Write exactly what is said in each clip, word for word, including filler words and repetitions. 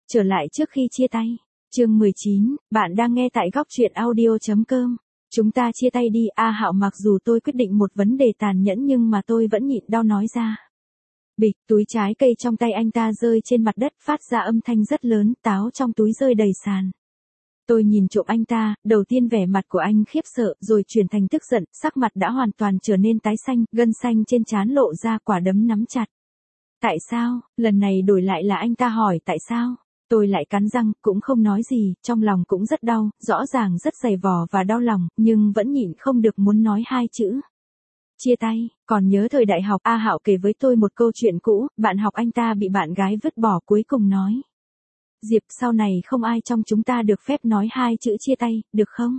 Trở lại trước khi chia tay. Chương mười chín, bạn đang nghe tại góc truyện audio chấm com. Chúng ta chia tay đi, A Hạo. Mặc dù tôi quyết định một vấn đề tàn nhẫn nhưng mà tôi vẫn nhịn đau nói ra. Bịch, túi trái cây trong tay anh ta rơi trên mặt đất, phát ra âm thanh rất lớn, táo trong túi rơi đầy sàn. Tôi nhìn trộm anh ta, đầu tiên vẻ mặt của anh khiếp sợ, rồi chuyển thành tức giận, sắc mặt đã hoàn toàn trở nên tái xanh, gân xanh trên trán lộ ra, quả đấm nắm chặt. Tại sao? Lần này đổi lại là anh ta hỏi tại sao? Tôi lại cắn răng, cũng không nói gì, trong lòng cũng rất đau, rõ ràng rất dày vò và đau lòng, nhưng vẫn nhịn không được muốn nói hai chữ. Chia tay. Còn nhớ thời đại học, A Hạo kể với tôi một câu chuyện cũ, bạn học anh ta bị bạn gái vứt bỏ, cuối cùng nói. Diệp, sau này không ai trong chúng ta được phép nói hai chữ chia tay, được không?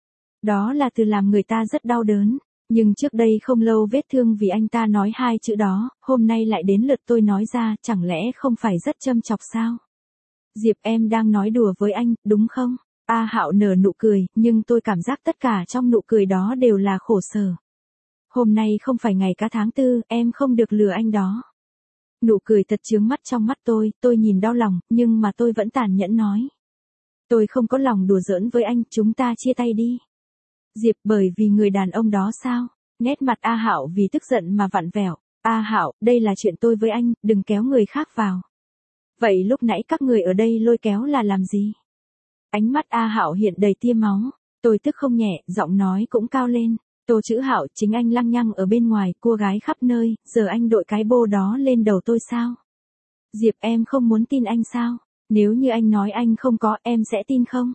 Đó là từ làm người ta rất đau đớn. Nhưng trước đây không lâu vết thương vì anh ta nói hai chữ đó, hôm nay lại đến lượt tôi nói ra, chẳng lẽ không phải rất châm chọc sao? Diệp, em đang nói đùa với anh, đúng không? A Hạo nở nụ cười, nhưng tôi cảm giác tất cả trong nụ cười đó đều là khổ sở. Hôm nay không phải ngày cá tháng tư, em không được lừa anh đó. Nụ cười thật chướng mắt trong mắt tôi, tôi nhìn đau lòng, nhưng mà tôi vẫn tàn nhẫn nói. Tôi không có lòng đùa giỡn với anh, chúng ta chia tay đi. Diệp, bởi vì người đàn ông đó sao? Nét mặt A Hạo vì tức giận mà vặn vẹo. A Hạo, đây là chuyện tôi với anh, đừng kéo người khác vào. Vậy lúc nãy các người ở đây lôi kéo là làm gì? Ánh mắt A Hạo hiện đầy tia máu. Tôi tức không nhẹ, giọng nói cũng cao lên. Tô chữ Hạo, chính anh lăng nhăng ở bên ngoài, cua gái khắp nơi, giờ anh đội cái bô đó lên đầu tôi sao? Diệp, em không muốn tin anh sao? Nếu như anh nói anh không có, em sẽ tin không?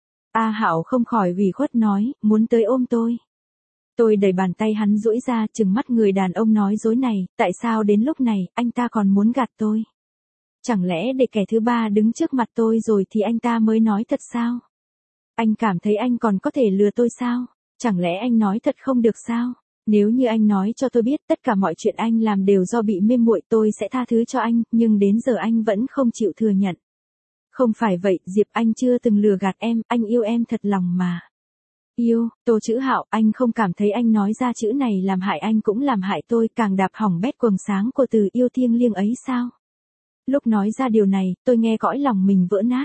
A Hạo không khỏi ủy khuất nói, muốn tới ôm tôi. Tôi đẩy bàn tay hắn duỗi ra, trừng mắt người đàn ông nói dối này, tại sao đến lúc này, anh ta còn muốn gạt tôi? Chẳng lẽ để kẻ thứ ba đứng trước mặt tôi rồi thì anh ta mới nói thật sao? Anh cảm thấy anh còn có thể lừa tôi sao? Chẳng lẽ anh nói thật không được sao? Nếu như anh nói cho tôi biết tất cả mọi chuyện anh làm đều do bị mê muội, tôi sẽ tha thứ cho anh, nhưng đến giờ anh vẫn không chịu thừa nhận. Không phải vậy, Diệp, anh chưa từng lừa gạt em, anh yêu em thật lòng mà. Yêu, Tô chữ Hạo, anh không cảm thấy anh nói ra chữ này làm hại anh cũng làm hại tôi, càng đạp hỏng bét quầng sáng của từ yêu thiêng liêng ấy sao? Lúc nói ra điều này, tôi nghe cõi lòng mình vỡ nát.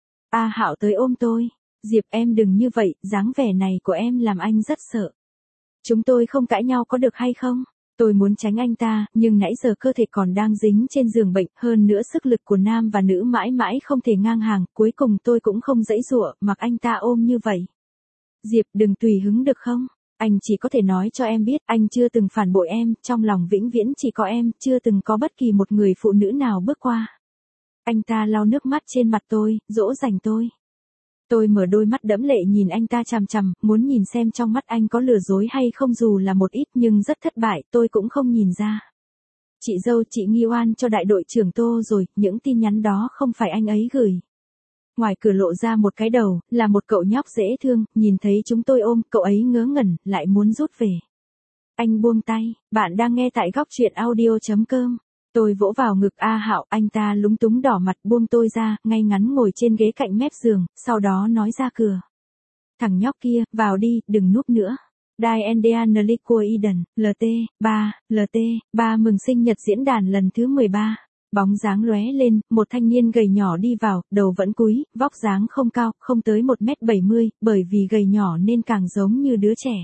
A Hạo tới ôm tôi. Diệp, em đừng như vậy, dáng vẻ này của em làm anh rất sợ. Chúng tôi không cãi nhau có được hay không? Tôi muốn tránh anh ta, nhưng nãy giờ cơ thể còn đang dính trên giường bệnh, hơn nữa sức lực của nam và nữ mãi mãi không thể ngang hàng, cuối cùng tôi cũng không dãy dụa, mặc anh ta ôm như vậy. Diệp, đừng tùy hứng được không? Anh chỉ có thể nói cho em biết, anh chưa từng phản bội em, trong lòng vĩnh viễn chỉ có em, chưa từng có bất kỳ một người phụ nữ nào bước qua. Anh ta lau nước mắt trên mặt tôi, dỗ dành tôi. Tôi mở đôi mắt đẫm lệ nhìn anh ta chằm chằm, muốn nhìn xem trong mắt anh có lừa dối hay không, dù là một ít, nhưng rất thất bại, tôi cũng không nhìn ra. Chị dâu, chị nghi oan cho đại đội trưởng Tô rồi, những tin nhắn đó không phải anh ấy gửi. Ngoài cửa lộ ra một cái đầu, là một cậu nhóc dễ thương, nhìn thấy chúng tôi ôm, cậu ấy ngớ ngẩn, lại muốn rút về. Anh buông tay, bạn đang nghe tại góc truyện audio chấm com. Tôi vỗ vào ngực A Hạo, anh ta lúng túng đỏ mặt buông tôi ra, ngay ngắn ngồi trên ghế cạnh mép giường, sau đó nói ra cửa. Thằng nhóc kia, vào đi, đừng núp nữa. Diane Nelico Eden, lờ tê, ba, lờ tê, ba mừng sinh nhật diễn đàn lần thứ mười ba. Bóng dáng lóe lên, một thanh niên gầy nhỏ đi vào, đầu vẫn cúi, vóc dáng không cao, không tới một mét bảy mươi, bởi vì gầy nhỏ nên càng giống như đứa trẻ.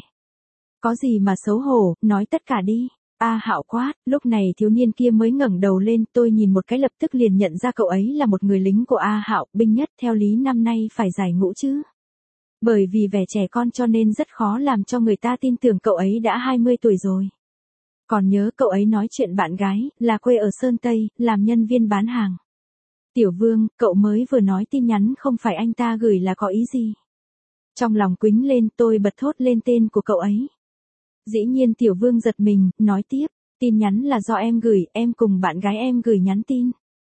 Có gì mà xấu hổ, nói tất cả đi. A Hạo quát, lúc này thiếu niên kia mới ngẩng đầu lên, tôi nhìn một cái lập tức liền nhận ra cậu ấy là một người lính của A Hạo, binh nhất, theo lý năm nay phải giải ngũ chứ. Bởi vì vẻ trẻ con cho nên rất khó làm cho người ta tin tưởng cậu ấy đã hai mươi tuổi rồi. Còn nhớ cậu ấy nói chuyện bạn gái, là quê ở Sơn Tây, làm nhân viên bán hàng. Tiểu Vương, cậu mới vừa nói tin nhắn không phải anh ta gửi là có ý gì? Trong lòng quýnh lên, tôi bật thốt lên tên của cậu ấy. Dĩ nhiên Tiểu Vương giật mình, nói tiếp, tin nhắn là do em gửi, em cùng bạn gái em gửi nhắn tin.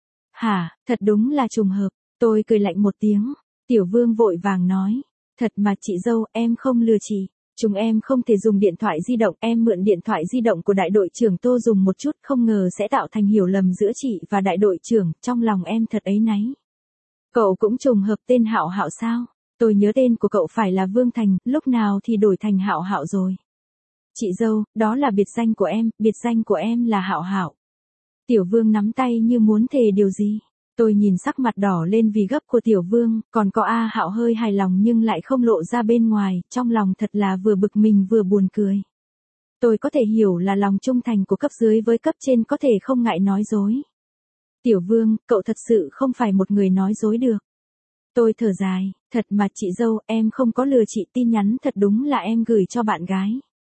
Hả, thật đúng là trùng hợp, tôi cười lạnh một tiếng. Tiểu Vương vội vàng nói, thật mà chị dâu, em không lừa chị. Chúng em không thể dùng điện thoại di động, em mượn điện thoại di động của đại đội trưởng Tô dùng một chút, không ngờ sẽ tạo thành hiểu lầm giữa chị và đại đội trưởng, trong lòng em thật áy náy. Cậu cũng trùng hợp tên Hạo Hạo sao? Tôi nhớ tên của cậu phải là Vương Thành, lúc nào thì đổi thành Hạo Hạo rồi. Chị dâu, đó là biệt danh của em, biệt danh của em là Hạo Hạo. Tiểu Vương nắm tay như muốn thề điều gì. Tôi nhìn sắc mặt đỏ lên vì gấp của Tiểu Vương, còn có A Hạo hơi hài lòng nhưng lại không lộ ra bên ngoài, trong lòng thật là vừa bực mình vừa buồn cười. Tôi có thể hiểu là lòng trung thành của cấp dưới với cấp trên có thể không ngại nói dối. Tiểu Vương, cậu thật sự không phải một người nói dối được. Tôi thở dài, thật mà chị dâu, em không có lừa chị, tin nhắn thật đúng là em gửi cho bạn gái.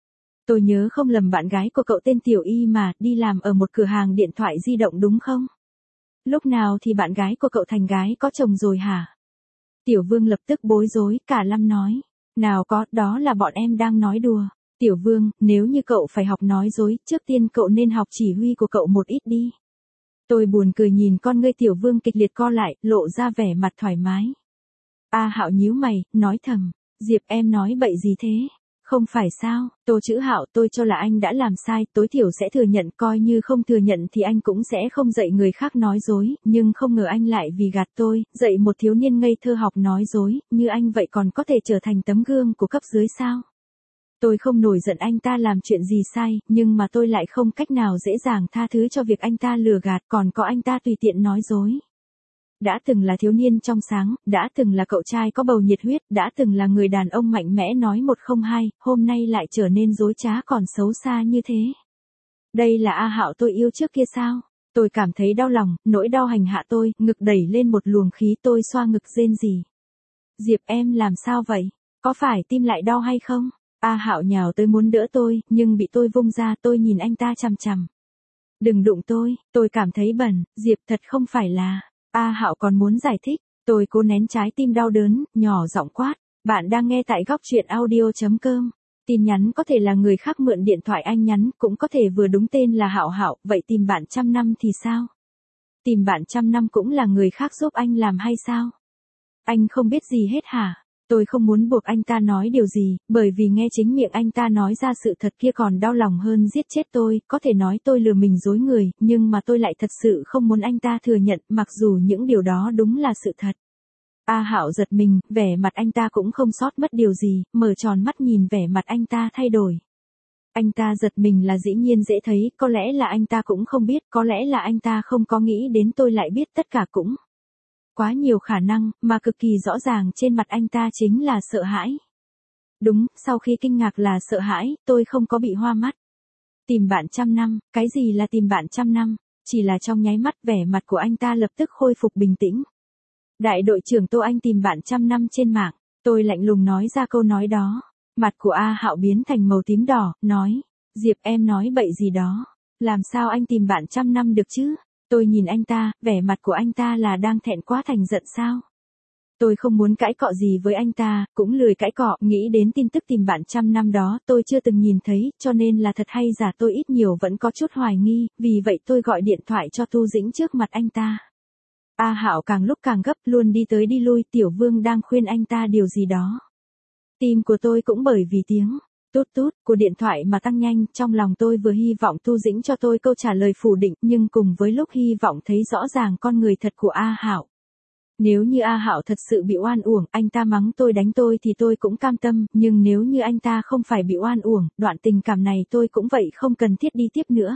Tôi nhớ không lầm bạn gái của cậu tên Tiểu Y mà, đi làm ở một cửa hàng điện thoại di động đúng không? Lúc nào thì bạn gái của cậu thành gái có chồng rồi hả? Tiểu Vương lập tức bối rối, cả lâm nói. Nào có, đó là bọn em đang nói đùa. Tiểu Vương, nếu như cậu phải học nói dối, trước tiên cậu nên học chỉ huy của cậu một ít đi. Tôi buồn cười nhìn con ngươi Tiểu Vương kịch liệt co lại, lộ ra vẻ mặt thoải mái. A Hạo nhíu mày, nói thầm, Diệp em nói bậy gì thế? Không phải sao, Tô Chữ Hạo, tôi cho là anh đã làm sai, tối thiểu sẽ thừa nhận, coi như không thừa nhận thì anh cũng sẽ không dạy người khác nói dối, nhưng không ngờ anh lại vì gạt tôi, dạy một thiếu niên ngây thơ học nói dối, như anh vậy còn có thể trở thành tấm gương của cấp dưới sao? Tôi không nổi giận anh ta làm chuyện gì sai, nhưng mà tôi lại không cách nào dễ dàng tha thứ cho việc anh ta lừa gạt, còn có anh ta tùy tiện nói dối. Đã từng là thiếu niên trong sáng, đã từng là cậu trai có bầu nhiệt huyết, đã từng là người đàn ông mạnh mẽ nói một không hai, hôm nay lại trở nên dối trá còn xấu xa như thế. Đây là A Hạo tôi yêu trước kia sao? Tôi cảm thấy đau lòng, nỗi đau hành hạ tôi, ngực đẩy lên một luồng khí, tôi xoa ngực rên rỉ. Diệp em làm sao vậy? Có phải tim lại đau hay không? A Hạo nhào tới muốn đỡ tôi, nhưng bị tôi vung ra, tôi nhìn anh ta chằm chằm. Đừng đụng tôi, tôi cảm thấy bẩn, Diệp thật không phải là. A Hạo còn muốn giải thích, tôi cố nén trái tim đau đớn, nhỏ giọng quát, bạn đang nghe tại góc truyện audio chấm com. Tin nhắn có thể là người khác mượn điện thoại anh nhắn, cũng có thể vừa đúng tên là Hạo Hạo, vậy tìm bạn trăm năm thì sao? Tìm bạn trăm năm cũng là người khác giúp anh làm hay sao? Anh không biết gì hết hả? Tôi không muốn buộc anh ta nói điều gì, bởi vì nghe chính miệng anh ta nói ra sự thật kia còn đau lòng hơn giết chết tôi, có thể nói tôi lừa mình dối người, nhưng mà tôi lại thật sự không muốn anh ta thừa nhận, mặc dù những điều đó đúng là sự thật. A Hạo giật mình, vẻ mặt anh ta cũng không sót mất điều gì, mở tròn mắt nhìn vẻ mặt anh ta thay đổi. Anh ta giật mình là dĩ nhiên dễ thấy, có lẽ là anh ta cũng không biết, có lẽ là anh ta không có nghĩ đến tôi lại biết tất cả cũng. Quá nhiều khả năng, mà cực kỳ rõ ràng trên mặt anh ta chính là sợ hãi. Đúng, sau khi kinh ngạc là sợ hãi, tôi không có bị hoa mắt. Tìm bạn trăm năm, cái gì là tìm bạn trăm năm? Chỉ là trong nháy mắt vẻ mặt của anh ta lập tức khôi phục bình tĩnh. Đại đội trưởng Tô Anh tìm bạn trăm năm trên mạng, tôi lạnh lùng nói ra câu nói đó. Mặt của A Hạo biến thành màu tím đỏ, nói, Diệp em nói bậy gì đó, làm sao anh tìm bạn trăm năm được chứ? Tôi nhìn anh ta, vẻ mặt của anh ta là đang thẹn quá thành giận sao? Tôi không muốn cãi cọ gì với anh ta, cũng lười cãi cọ, nghĩ đến tin tức tìm bạn trăm năm đó tôi chưa từng nhìn thấy, cho nên là thật hay giả tôi ít nhiều vẫn có chút hoài nghi, vì vậy tôi gọi điện thoại cho Tu Dĩnh trước mặt anh ta. A Hạo càng lúc càng gấp, luôn đi tới đi lui, Tiểu Vương đang khuyên anh ta điều gì đó. Tim của tôi cũng bởi vì tiếng tút tút của điện thoại mà tăng nhanh, trong lòng tôi vừa hy vọng Tu Dĩnh cho tôi câu trả lời phủ định, nhưng cùng với lúc hy vọng thấy rõ ràng con người thật của A Hạo. Nếu như A Hạo thật sự bị oan uổng, anh ta mắng tôi đánh tôi thì tôi cũng cam tâm, nhưng nếu như anh ta không phải bị oan uổng, đoạn tình cảm này tôi cũng vậy không cần thiết đi tiếp nữa.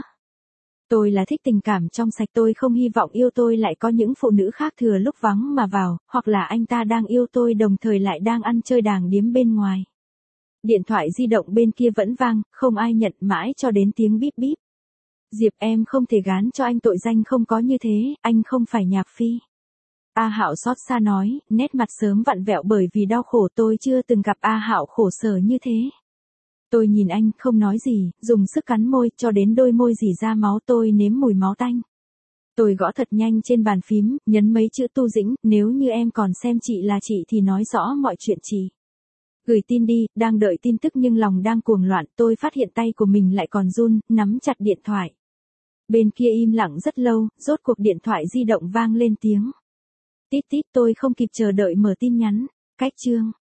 Tôi là thích tình cảm trong sạch, tôi không hy vọng yêu tôi lại có những phụ nữ khác thừa lúc vắng mà vào, hoặc là anh ta đang yêu tôi đồng thời lại đang ăn chơi đàng điếm bên ngoài. Điện thoại di động bên kia vẫn vang, không ai nhận mãi cho đến tiếng bíp bíp. Diệp em không thể gán cho anh tội danh không có như thế, anh không phải nhạc phi. A Hạo xót xa nói, nét mặt sớm vặn vẹo bởi vì đau khổ, tôi chưa từng gặp A Hạo khổ sở như thế. Tôi nhìn anh, không nói gì, dùng sức cắn môi, cho đến đôi môi rỉ ra máu, tôi nếm mùi máu tanh. Tôi gõ thật nhanh trên bàn phím, nhấn mấy chữ Tu Dĩnh, nếu như em còn xem chị là chị thì nói rõ mọi chuyện chị. Gửi tin đi, đang đợi tin tức nhưng lòng đang cuồng loạn, tôi phát hiện tay của mình lại còn run, nắm chặt điện thoại. Bên kia im lặng rất lâu, rốt cuộc điện thoại di động vang lên tiếng. Tít tít, tôi không kịp chờ đợi mở tin nhắn. Cách chương.